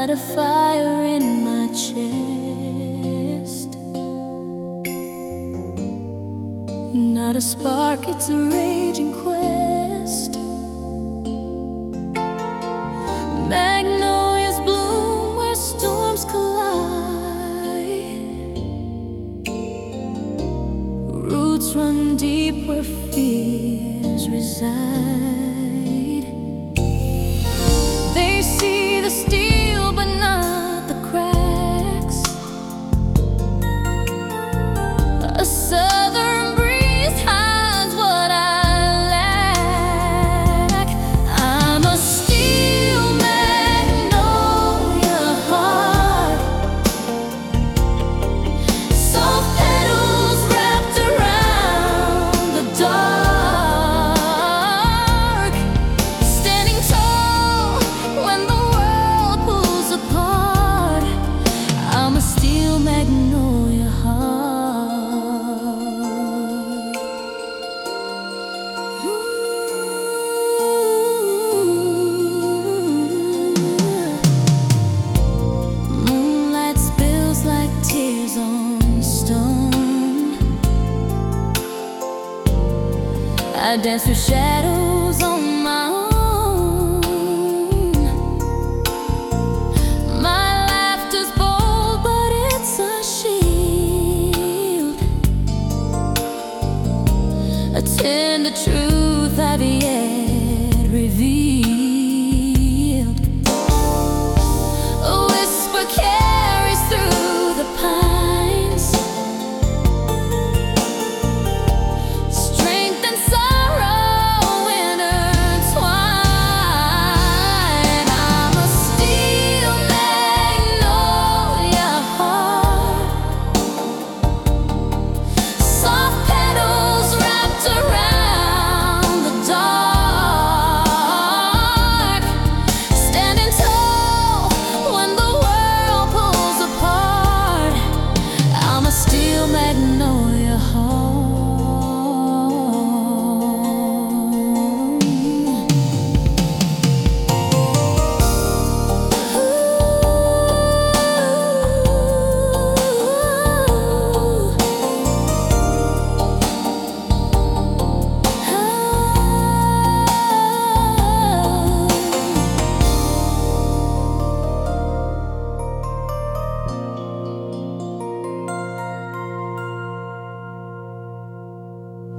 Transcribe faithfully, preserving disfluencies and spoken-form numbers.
Light a fire in my chest. Not a spark, it's a raging quest. Magnolias bloom where storms collide. Roots run deep where fears reside. They see the steel but not the cracks. A southern breeze hides what I lack. I'm a steel magnolia heart, soft petals wrapped around the dark, standing tall when the world pulls apart. I'm a steel magnolia heart. Moonlight spills like tears on stone. I dance through shadows